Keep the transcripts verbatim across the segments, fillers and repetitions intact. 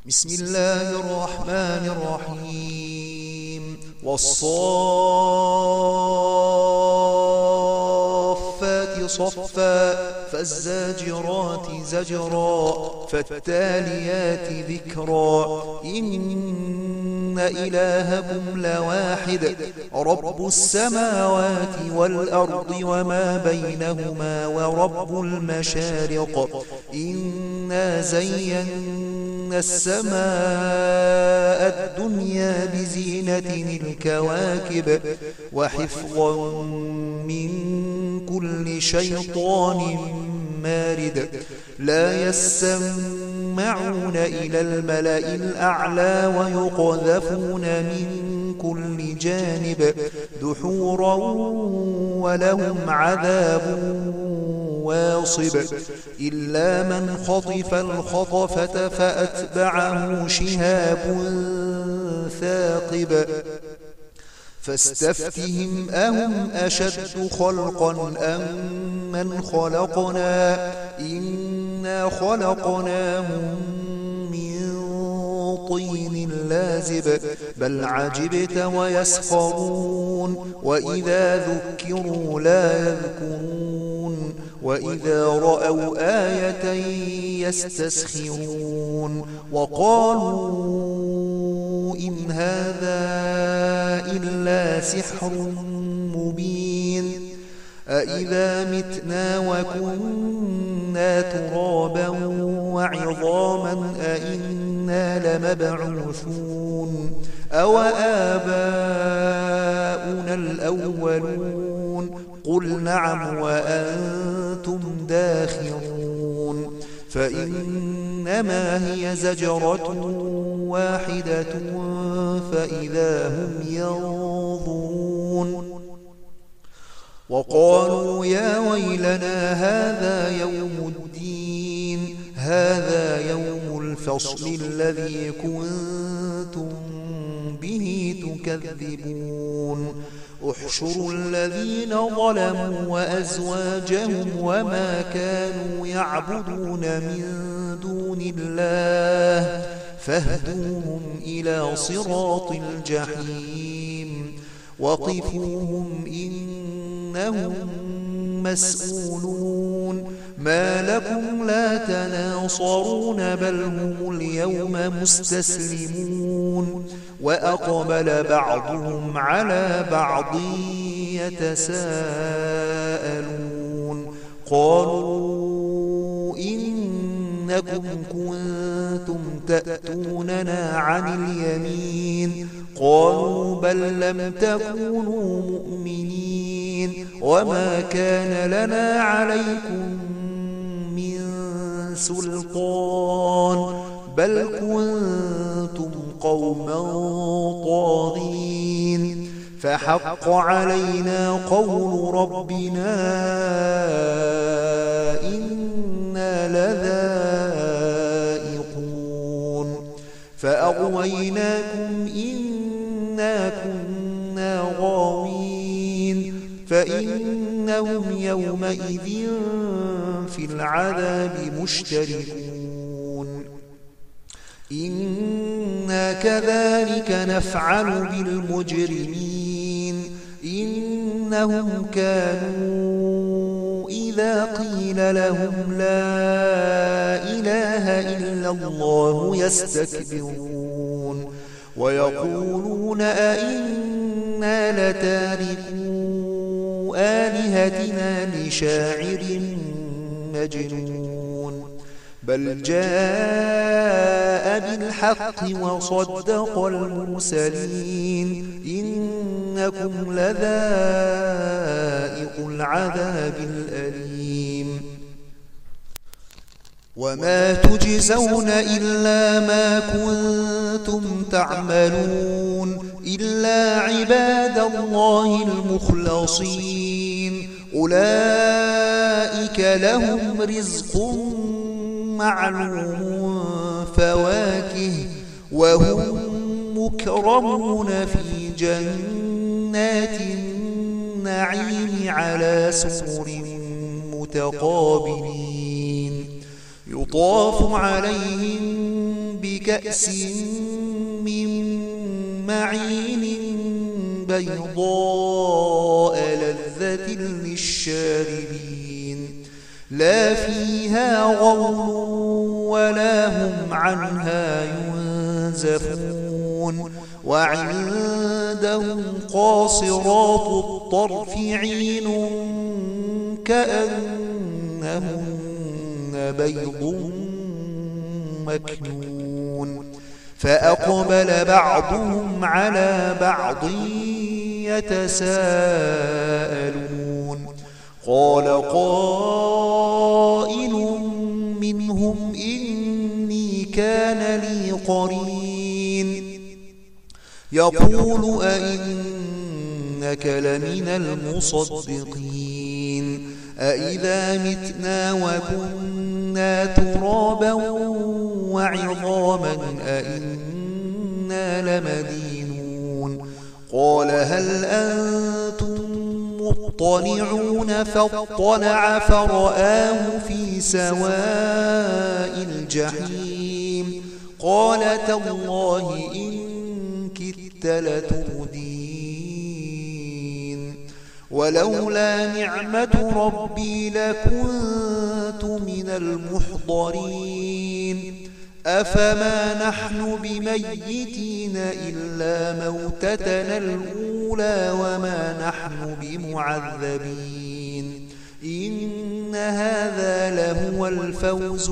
بسم الله الرحمن الرحيم والصافات صفا فالزاجرات زجرا فالتاليات ذكرا إن إلهكم لواحد رب السماوات والأرض وما بينهما ورب المشارق إنا زينا السماء الدنيا بزينة الكواكب وحفظا من كل شيطان مارد لا يسمعون إلى الملأ الأعلى ويقذفون من كل جانب دحورا ولهم عذاب واصب إلا من خطف الخطفة فأتبعه شهاب ثاقب فاستفتهم أهم أشد خلقا أم من خلقنا إنا خلقناهم من طين لازب بل عجبت ويسخرون وإذا ذكروا لا يذكرون وإذا رأوا آية يستسخرون وقالوا إن هذا إلا سحر مبين أإذا متنا وكنا ترابا وعظاما أإنا لمبعوثون أو آباؤنا الأولون قل نعم وأنتم داخرون فإنما هي زجرة واحدة فإذا هم ينظرون وقالوا يا ويلنا هذا يوم الدين هذا يوم الفصل الذي كنتم به تكذبون احشروا الذين ظلموا وأزواجهم وما كانوا يعبدون من دون الله فاهدوهم إلى صراط الجحيم وقفوهم إنهم مسؤولون ما لكم لا تناصرون بل هم اليوم مستسلمون وأقبل بعضهم على بعض يتساءلون قالوا إنكم كنتم تأتوننا عن اليمين قالوا بل لم تكونوا مؤمنين وما كان لنا عليكم من سلطان بل كنتم قوما طاغين فحق علينا قول ربنا إنا لذائقون فأغويناكم إنا كنا غاوين فإنهم يومئذ في العذاب مشتركون إنا كذلك نفعل بالمجرمين إنهم كانوا إذا قيل لهم لا إله إلا الله يستكبرون ويقولون أئنا لتاركو آلهتنا لشاعر مجنون بل جاء بالحق وصدق المرسلين إنكم لذائق العذاب الأليم وما تجزون إلا ما كنتم تعملون إلا عباد الله المخلصين أولئك لهم رزق معلوم فواكه وهم مكرمون في جنات النعيم على سرر متقابلين يطاف عليهم بكأس من معين بيضاء لذة للشاربين لا فيها غول ولا هم عنها ينزفون وعندهم قاصرات الطرف عين كأنهن بيض مكنون فأقبل بعضهم على بعض يتساءلون قال قائل منهم إني كان لي قرين يقول أئنك لمن المصدقين أئذا متنا وكنا ترابا وعظاما أئنا لمدينون قال هل أنتم مطلعون فاطلع فرآه في سواء الجحيم قال تالله إن كدت لتردين ولولا نعمة ربي لكنت من المحضرين أفما نحن بميتين إلا موتتنا الأولى وما نحن بمعذبين إن هذا لهو الفوز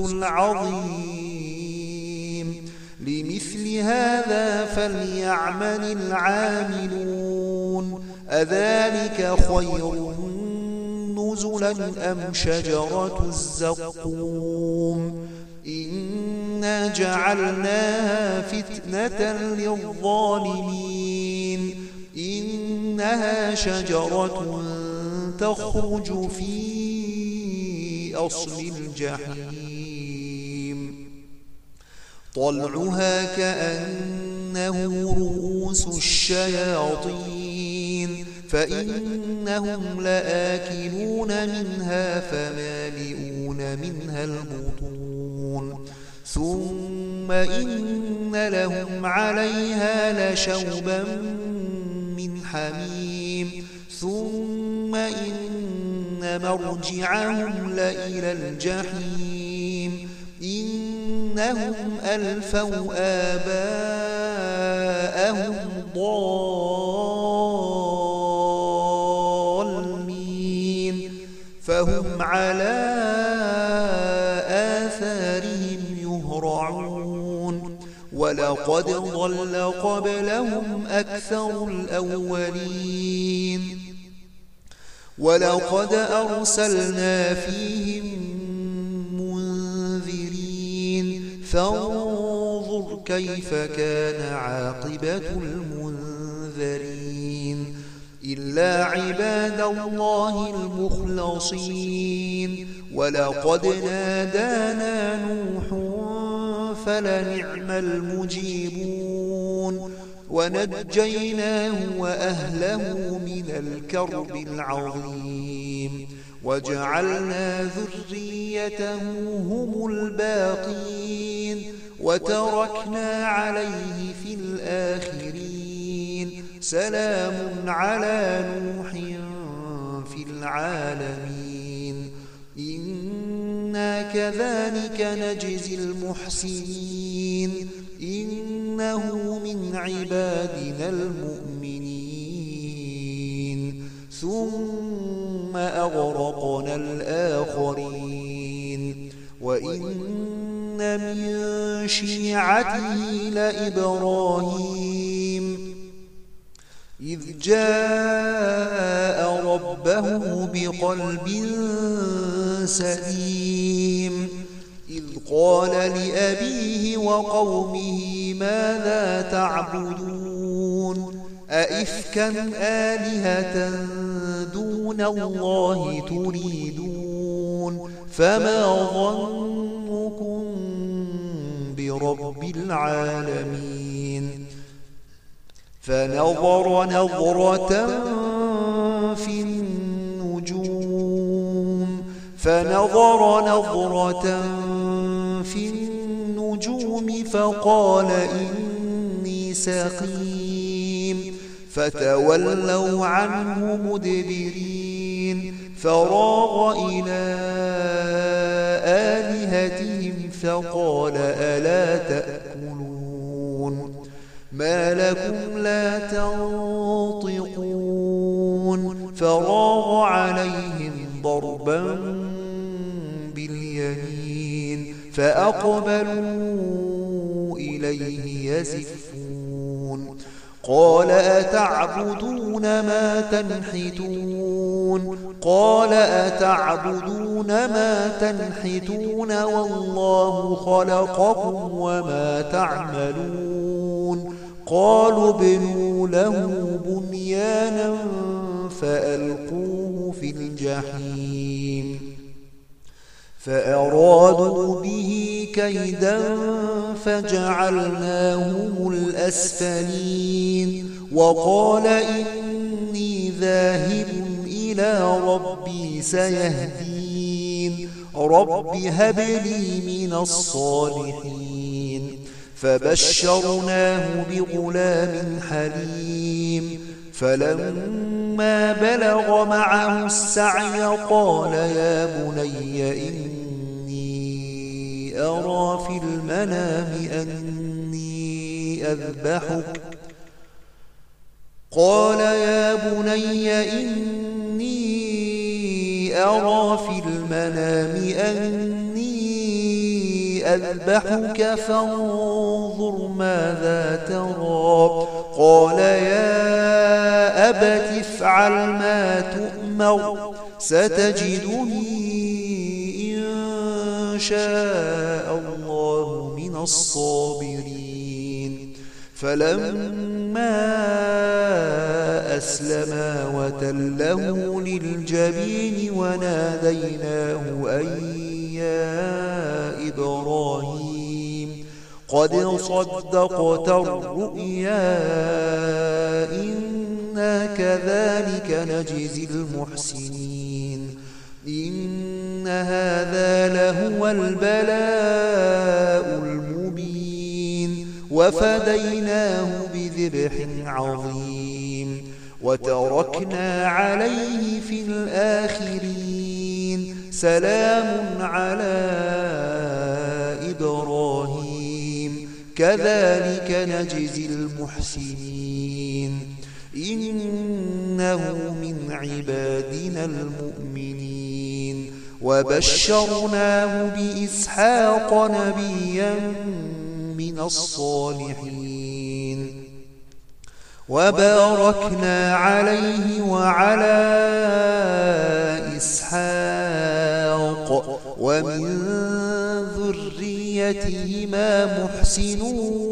العظيم لمثل هذا فليعمل العاملون أذلك خير نزلا أم شجرة الزقوم إنا جعلناها فتنة للظالمين إنها شجرة تخرج في أصل الجحيم طلعها كأنه رؤوس الشياطين فإنهم لآكلون منها فمالئون منها البطون ثم إن لهم عليها لشوبا من حميم ثم إن مرجعهم لإلى الجحيم إنهم ألفوا آباءهم ضالين فهم على آثارهم يهرعون ولقد ضل قبلهم أكثر الأولين ولقد أرسلنا فيهم منذرين فانظر كيف كان عاقبة المنذرين إلا عباد الله المخلصين ولقد نادانا نوح فلنعم المجيبون ونجيناه وأهله من الكرب العظيم وجعلنا ذريته هم الباقين وتركنا عليه في الآخرين سلام على نوح في العالمين إنا كذلك نجزي المحسنين إنه من عبادنا المؤمنين ثم أغرقنا الآخرين وإن من شيعته لإبراهيم إذ جاء ربه بقلب سليم إذ قال لأبيه وقومه ماذا تعبدون أئفكا آلهة دون الله تريدون فما ظنكم برب العالمين فنظر نظرة في النجوم فنظر نظرة في النجوم اليوم فقال إني سقيم فتولوا عنه مدبرين فراغ إلى آلهتهم فقال ألا تأكلون ما لكم لا تنطقون فراغ عليهم ضربا باليمين فأقبلوا إليه يزفون قال أتعبدون ما تنحتون قال أتعبدون ما تنحتون والله خلقكم وما تعملون قالوا ابنوا له بنيانا فألقوه في الجحيم فأرادوا به كيدا فجعلناهم الأسفلين وقال إني ذاهب إلى ربي سيهدين رب هب لي من الصالحين فبشرناه بغلام حليم فلما بلغ معه السعي قال يا بني إني أرى في المنام أني أذبحك قال يا بني إني أرى في المنام أني أذبحك فانظر ماذا ترى قال يا أبت افعل ما تؤمر ستجدني إن شاء الله من الصابرين فلما أسلما وتله للجبين وناديناه أن يا إبراهيم قد صدقت الرؤيا إنا كذلك نجزي المحسنين إن هذا لهو البلاء المبين وفديناه بذبح عظيم وتركنا عليه في الآخرين سلام على إبراهيم كذلك نجزي المحسنين إنه من عبادنا المؤمنين وبشرناه بإسحاق نبيا من الصالحين وباركنا عليه وعلى إسحاق ومن ذريتهما محسن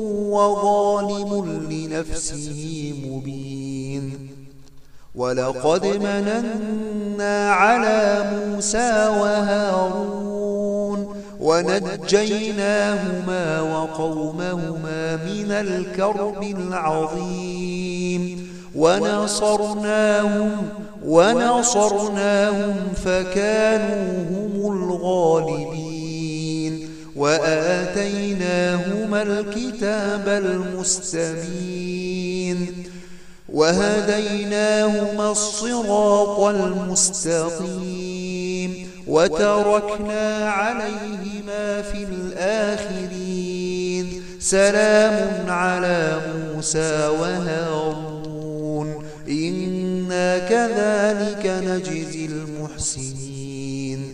وظالم لنفسه مبين ولقد مننا على موسى وهارون ونجيناهما وقومهما من الكرب العظيم ونصرناهم ونصرناهم فكانوا هم الغالبين وآتيناهما الكتاب المستبين وهديناهما الصراط المستقيم وتركنا عليهما في الآخرين سلام على موسى وهارون إنا كذلك نجزي المحسنين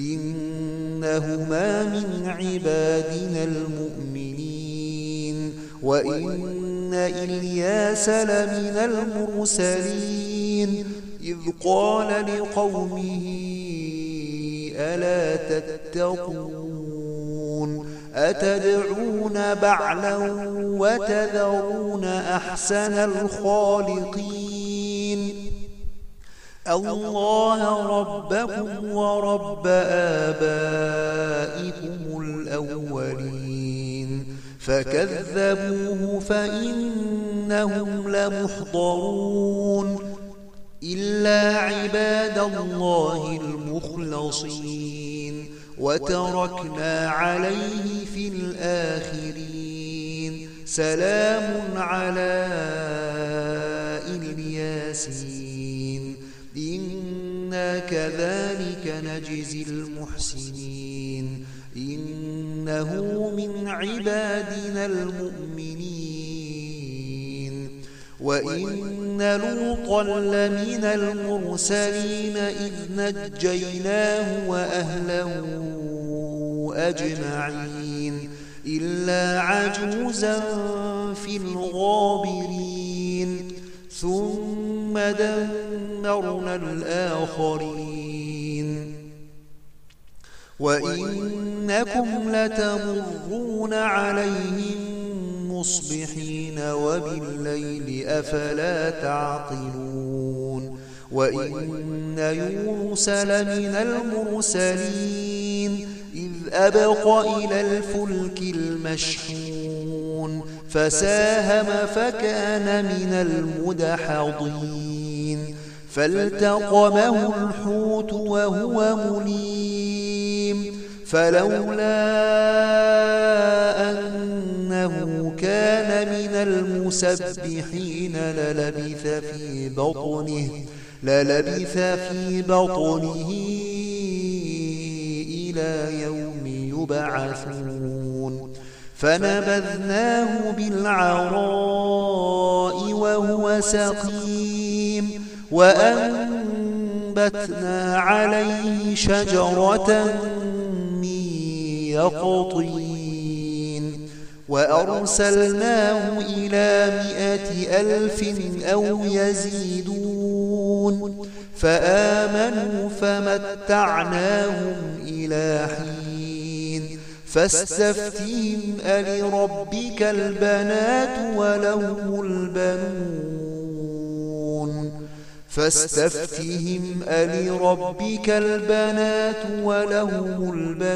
إنهما من عبادنا المؤمنين وإن إلياس لمن المرسلين إذ قال لقومه ألا تتقون أتدعون بعلا وتذرون أحسن الخالقين الله ربكم ورب آبائكم الأولين فكذبوه فإنهم لمحضرون إلا عباد الله المخلصين وتركنا عليه في الآخرين سلام على الياسين إنا كذلك نجزي المحسنين إنه من عبادنا المؤمنين وإن لوطا لمن المرسلين إذ نجيناه وأهله أجمعين إلا عجوزا في الغابرين ثم دمرنا الآخرين وإنكم لتمرون عليهم مصبحين وبالليل أفلا تعقلون وإن يونس لمن المرسلين إذ أبق إلى الفلك المشحون فساهم فكان من المدحضين فالتقمه الحوت وهو مليم فلولا أنه كان من المسبحين للبث في بطنه للبث في بطنه إلى يوم يبعثون فنبذناه بالعراء وهو سقيم وأنبتنا عليه شجرة من يقطين وأرسلناه إلى مائة ألف أو يزيدون فآمنوا فمتعناهم إلى حين فاستفتهم ألربك البنات ولهم البنون فاستفتهم ألربك البنات ولهم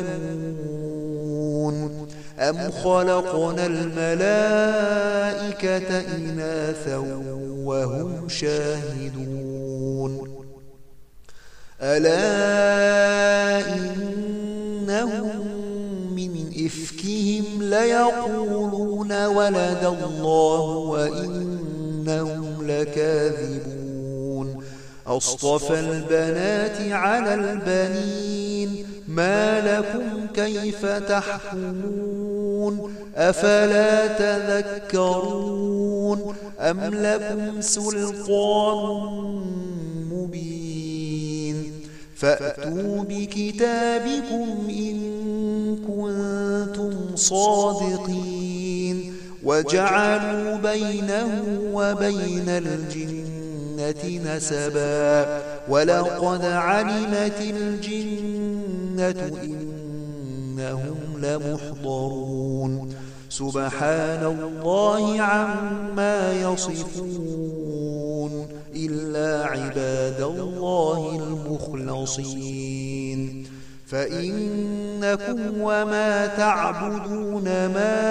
البنون أم خلقنا الملائكة إناثا وهم شاهدون ألا إنهم من إفكهم ليقولون ولد الله وإنهم لكاذبون أصطفى البنات على البنين ما لكم كيف تحكمون أفلا تذكرون أم لكم سلطان مبين فأتوا بكتابكم إن كنتم صادقين وجعلوا بينه وبين الجنة نسبا ولقد علمت الجنة إنهم لمحضرون سبحان الله عما يصفون إلا عباد الله المخلصين فإنكم وما تعبدون ما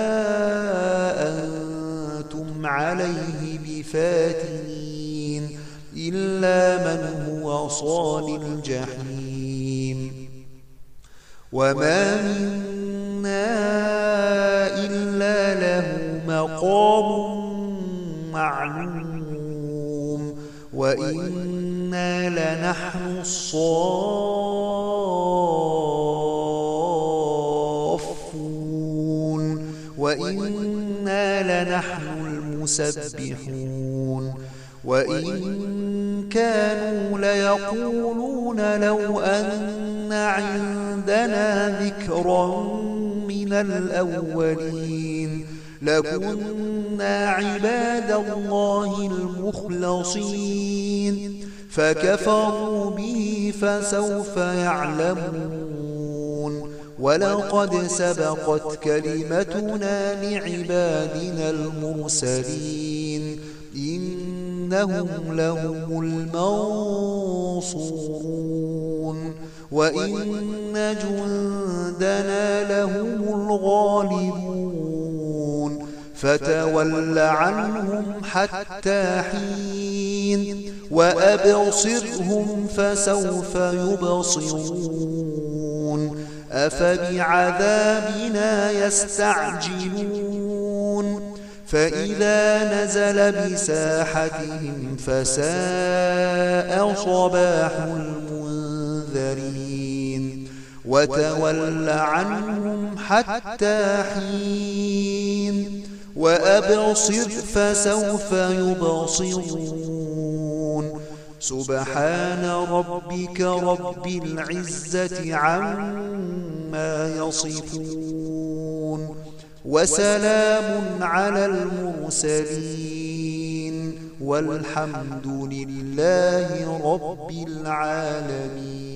أنتم عليه بفاتنين إلا من هو صال الجحيم وما منا إلا له مقام معلوم وإنا لنحن الصافون وإنا لنحن المسبحون وإن كانوا ليقولون لو أن عندنا ذكرا من الأولين لكنا عباد الله المخلصين فكفروا به فسوف يعلمون ولقد سبقت كلمتنا لعبادنا المرسلين إنهم لهم المنصورون وإن جندنا لهم الغالبون فتول عنهم حتى حين وأبصرهم فسوف يبصرون أفبعذابنا يستعجلون فإذا نزل بساحتهم فساء صباح المنذرين وتول عنهم حتى حين وأبصر فسوف يبصرون سبحان ربك رب العزة عما يصفون وسلام على المرسلين والحمد لله رب العالمين.